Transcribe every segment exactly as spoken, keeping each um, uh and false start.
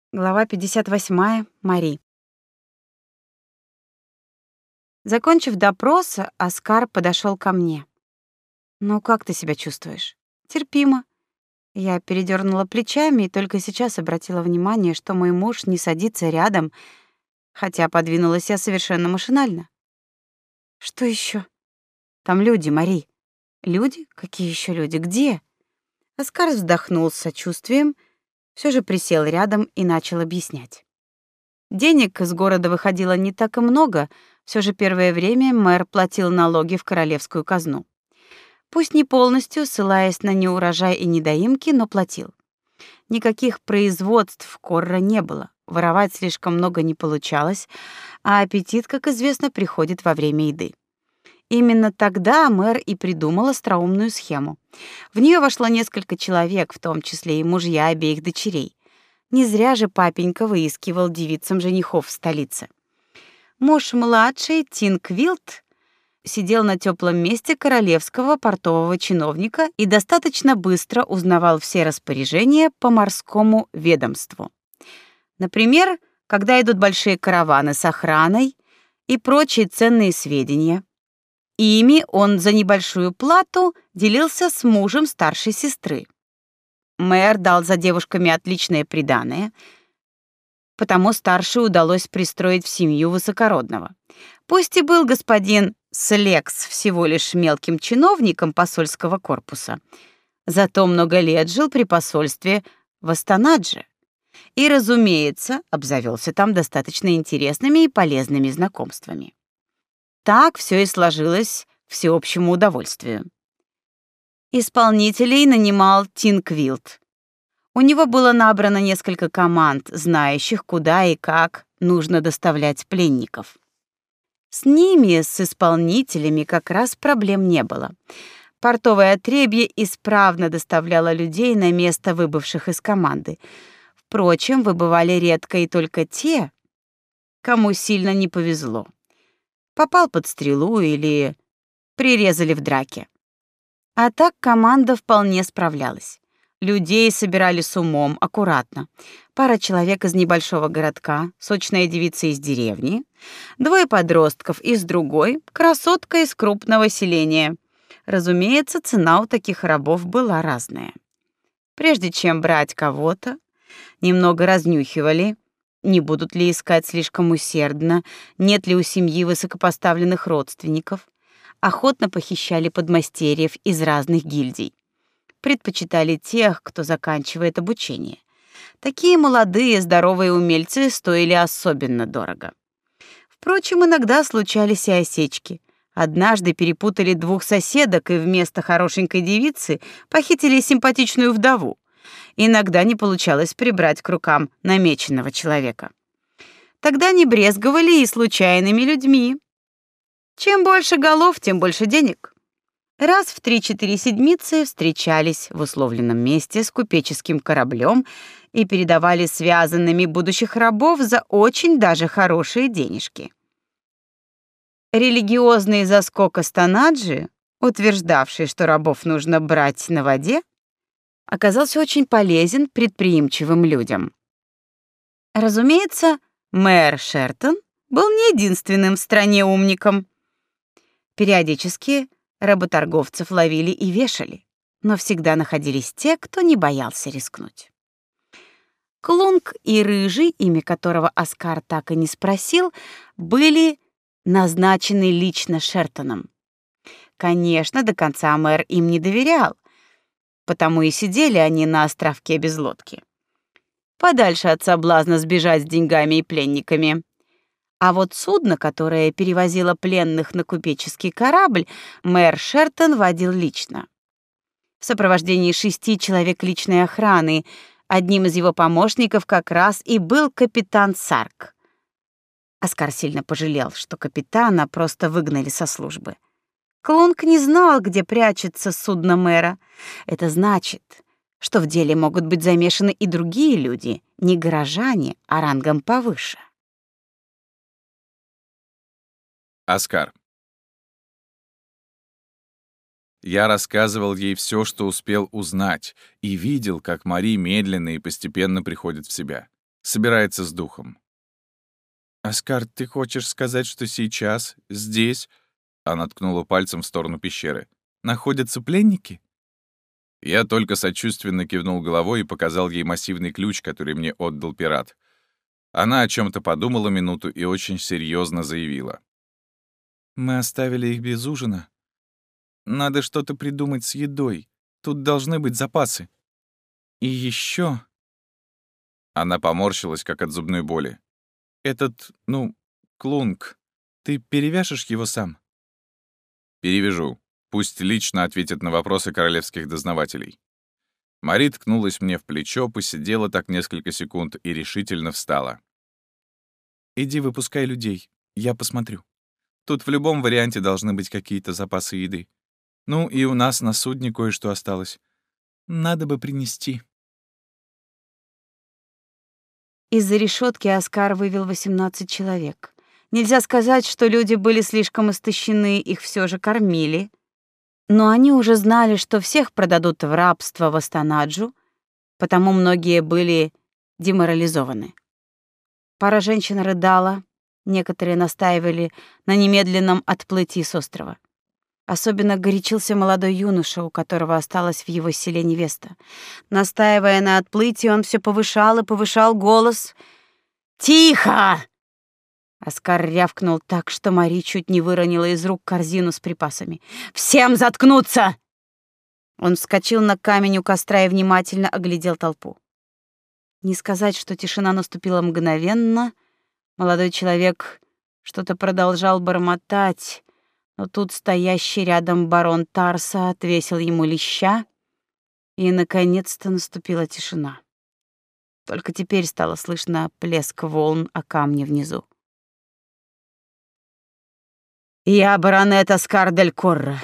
Глава пятьдесят восьмая. Мари. Закончив допрос, Оскар подошел ко мне. «Ну, как ты себя чувствуешь?» «Терпимо». Я передернула плечами и только сейчас обратила внимание, что мой муж не садится рядом, хотя подвинулась я совершенно машинально. «Что еще? Там люди, Мари». «Люди? Какие еще люди? Где?» Оскар вздохнул с сочувствием, все же присел рядом и начал объяснять. Денег из города выходило не так и много, все же первое время мэр платил налоги в королевскую казну. Пусть не полностью, ссылаясь на неурожай и недоимки, но платил. Никаких производств в Корро не было, воровать слишком много не получалось, а аппетит, как известно, приходит во время еды. Именно тогда мэр и придумал остроумную схему. В нее вошло несколько человек, в том числе и мужья обеих дочерей. Не зря же папенька выискивал девицам женихов в столице. Муж младший, Тинквилт, сидел на теплом месте королевского портового чиновника и достаточно быстро узнавал все распоряжения по морскому ведомству. Например, когда идут большие караваны с охраной и прочие ценные сведения. Ими он за небольшую плату делился с мужем старшей сестры. Мэр дал за девушками отличное приданое, потому старшей удалось пристроить в семью высокородного. Пусть и был господин Слекс всего лишь мелким чиновником посольского корпуса, зато много лет жил при посольстве в Астанадже и, разумеется, обзавелся там достаточно интересными и полезными знакомствами. Так все и сложилось к всеобщему удовольствию. Исполнителей нанимал Тинквилт. У него было набрано несколько команд, знающих, куда и как нужно доставлять пленников. С ними, с исполнителями, как раз проблем не было. Портовое отребье исправно доставляло людей на место выбывших из команды. Впрочем, выбывали редко и только те, кому сильно не повезло. Попал под стрелу или прирезали в драке. А так команда вполне справлялась. Людей собирали с умом, аккуратно. Пара человек из небольшого городка, сочная девица из деревни, двое подростков из другой, красотка из крупного селения. Разумеется, цена у таких рабов была разная. Прежде чем брать кого-то, немного разнюхивали, не будут ли искать слишком усердно, нет ли у семьи высокопоставленных родственников. Охотно похищали подмастерьев из разных гильдий. Предпочитали тех, кто заканчивает обучение. Такие молодые, здоровые умельцы стоили особенно дорого. Впрочем, иногда случались и осечки. Однажды перепутали двух соседок и вместо хорошенькой девицы похитили симпатичную вдову. Иногда не получалось прибрать к рукам намеченного человека. Тогда не брезговали и случайными людьми. Чем больше голов, тем больше денег. Раз в три-четыре седмицы встречались в условленном месте с купеческим кораблем и передавали связанными будущих рабов за очень даже хорошие денежки. Религиозный заскок Астанаджи, утверждавший, что рабов нужно брать на воде, оказался очень полезен предприимчивым людям. Разумеется, мэр Шертон был не единственным в стране умником. Периодически работорговцев ловили и вешали, но всегда находились те, кто не боялся рискнуть. Клунг и Рыжий, имя которого Оскар так и не спросил, были назначены лично Шертоном. Конечно, до конца мэр им не доверял, потому и сидели они на островке без лодки. Подальше от соблазна сбежать с деньгами и пленниками. А вот судно, которое перевозило пленных на купеческий корабль, мэр Шертон водил лично. В сопровождении шести человек личной охраны. Одним из его помощников как раз и был капитан Сарк. Оскар сильно пожалел, что капитана просто выгнали со службы. Клунг не знал, где прячется судно мэра. Это значит, что в деле могут быть замешаны и другие люди, не горожане, а рангом повыше. Оскар. Я рассказывал ей все, что успел узнать, и видел, как Мари медленно и постепенно приходит в себя. собирается с духом. «Оскар, ты хочешь сказать, что сейчас, здесь...» Она ткнула пальцем в сторону пещеры. «Находятся пленники?» Я только сочувственно кивнул головой и показал ей массивный ключ, который мне отдал пират. Она о чем то подумала минуту и очень серьезно заявила. «Мы оставили их без ужина. Надо что-то придумать с едой. Тут должны быть запасы. И еще. Она поморщилась, как от зубной боли. Этот, ну, клунг. Ты перевяжешь его сам?» «Перевяжу. Пусть лично ответит на вопросы королевских дознавателей». Мари ткнулась мне в плечо, посидела так несколько секунд и решительно встала. «Иди выпускай людей, я посмотрю. Тут в любом варианте должны быть какие-то запасы еды. Ну и у нас на судне кое-что осталось. Надо бы принести». Из-за решетки Оскар вывел восемнадцать человек. Нельзя сказать, что люди были слишком истощены, их все же кормили. Но они уже знали, что всех продадут в рабство в Астанаджу, потому многие были деморализованы. Пара женщин рыдала, некоторые настаивали на немедленном отплытии с острова. Особенно горячился молодой юноша, у которого осталась в его селе невеста. Настаивая на отплытии, он все повышал и повышал голос. «Тихо!» Оскар рявкнул так, что Мари чуть не выронила из рук корзину с припасами. «Всем заткнуться!» Он вскочил на камень у костра и внимательно оглядел толпу. Не сказать, что тишина наступила мгновенно. Молодой человек что-то продолжал бормотать, но тут стоящий рядом барон Тарса отвесил ему леща, и, наконец-то, наступила тишина. Только теперь стало слышно плеск волн о камне внизу. «Я баронет Оскар дель Корра.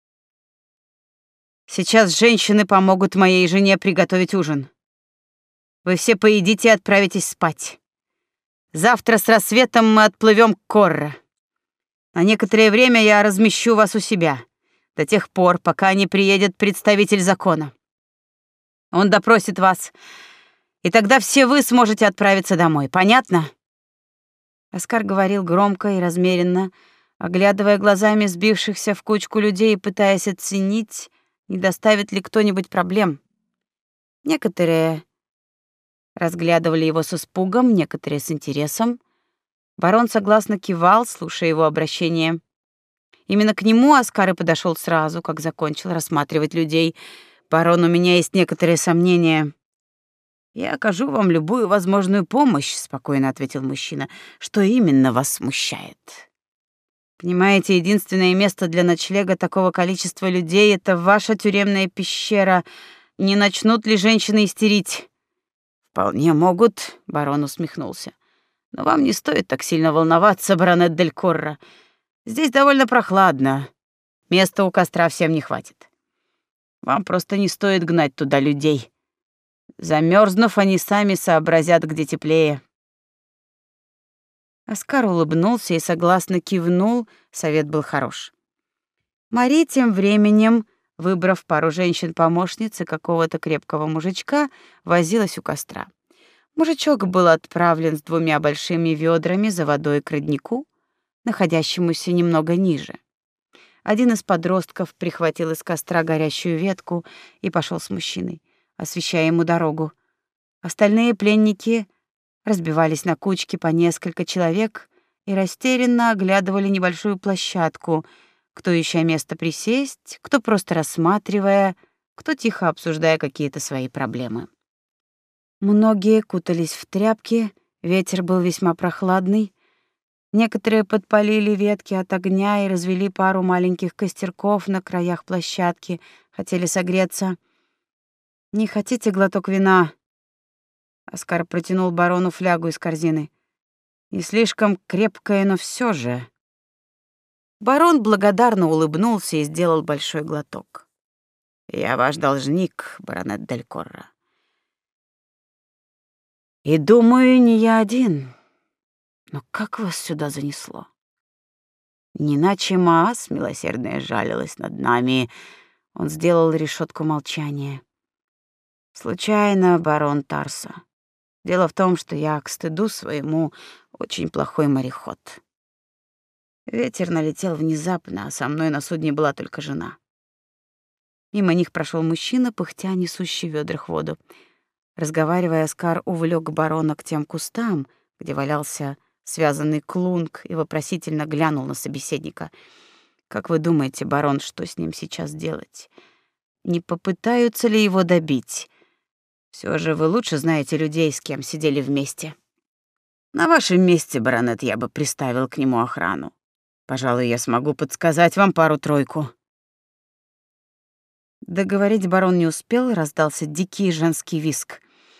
Сейчас женщины помогут моей жене приготовить ужин. Вы все поедите и отправитесь спать. Завтра с рассветом мы отплывем к Корра. На некоторое время я размещу вас у себя, до тех пор, пока не приедет представитель закона. Он допросит вас, и тогда все вы сможете отправиться домой. Понятно?» Оскар говорил громко и размеренно, оглядывая глазами сбившихся в кучку людей и пытаясь оценить, не доставит ли кто-нибудь проблем. Некоторые разглядывали его с испугом, некоторые с интересом. Барон согласно кивал, слушая его обращение. Именно к нему Оскар и подошел сразу, как закончил рассматривать людей. «Барон, у меня есть некоторые сомнения». «Я окажу вам любую возможную помощь», — спокойно ответил мужчина. «Что именно вас смущает?» «Понимаете, единственное место для ночлега такого количества людей — это ваша тюремная пещера. Не начнут ли женщины истерить?» «Вполне могут», — барон усмехнулся. «Но вам не стоит так сильно волноваться, баронет дель Корра. Здесь довольно прохладно. Места у костра всем не хватит. Вам просто не стоит гнать туда людей. Замерзнув, они сами сообразят, где теплее». Оскар улыбнулся и согласно кивнул, совет был хорош. Мари тем временем, выбрав пару женщин-помощниц и какого-то крепкого мужичка, возилась у костра. Мужичок был отправлен с двумя большими ведрами за водой к роднику, находящемуся немного ниже. Один из подростков прихватил из костра горящую ветку и пошел с мужчиной, освещая ему дорогу. Остальные пленники разбивались на кучки по несколько человек и растерянно оглядывали небольшую площадку, кто ища место присесть, кто просто рассматривая, кто тихо обсуждая какие-то свои проблемы. Многие кутались в тряпки, ветер был весьма прохладный. Некоторые подпалили ветки от огня и развели пару маленьких костерков на краях площадки, хотели согреться. «Не хотите глоток вина?» Оскар протянул барону флягу из корзины. «Не слишком крепкая, но все же». Барон благодарно улыбнулся и сделал большой глоток. «Я ваш должник, баронет дель Корра. И думаю, не я один. Но как вас сюда занесло? Не иначе Маас милосердная жалилась над нами». Он сделал решетку молчания. «Случайно, барон Тарса. Дело в том, что я к стыду своему очень плохой мореход. Ветер налетел внезапно, а со мной на судне была только жена. Мимо них прошел мужчина, пыхтя несущий в ведрах воду. Разговаривая, Оскар увлек барона к тем кустам, где валялся связанный клунг, и вопросительно глянул на собеседника. «Как вы думаете, барон, что с ним сейчас делать? Не попытаются ли его добить? Все же вы лучше знаете людей, с кем сидели вместе. На вашем месте, баронет, я бы приставил к нему охрану. Пожалуй, я смогу подсказать вам пару-тройку». Договорить барон не успел, раздался дикий женский визг.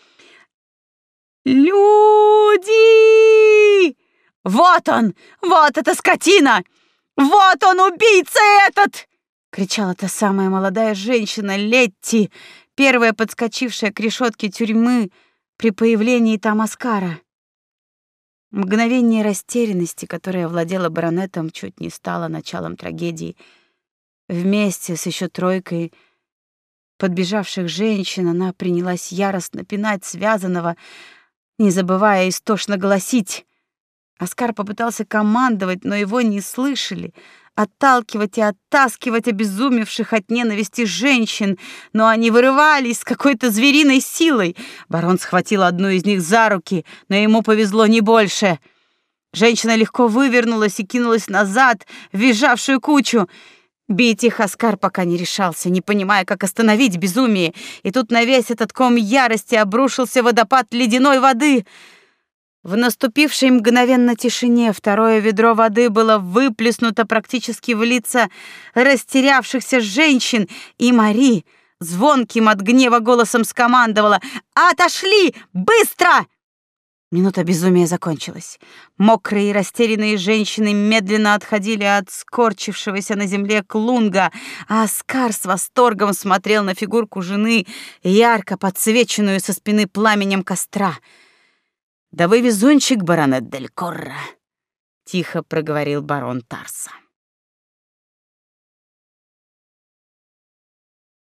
«Люди! Вот он! Вот эта скотина! Вот он, убийца этот!» — кричала та самая молодая женщина Летти, первая подскочившая к решетке тюрьмы при появлении там Оскара. Мгновение растерянности, которое овладело баронетом, чуть не стало началом трагедии. Вместе с еще тройкой подбежавших женщин она принялась яростно пинать связанного, не забывая истошно голосить. Оскар попытался командовать, но его не слышали, отталкивать и оттаскивать обезумевших от ненависти женщин, но они вырывались с какой-то звериной силой. Барон схватил одну из них за руки, но ему повезло не больше. Женщина легко вывернулась и кинулась назад в визжавшую кучу. Бить их Оскар пока не решался, не понимая, как остановить безумие. И тут на весь этот ком ярости обрушился водопад ледяной воды. В наступившей мгновенно тишине второе ведро воды было выплеснуто практически в лица растерявшихся женщин, и Мари звонким от гнева голосом скомандовала: «Отошли! Быстро!» Минута безумия закончилась. Мокрые и растерянные женщины медленно отходили от скорчившегося на земле клунга, а Оскар с восторгом смотрел на фигурку жены, ярко подсвеченную со спины пламенем костра. «Да вы везунчик, баронет Дель Корро», — тихо проговорил барон Тарса.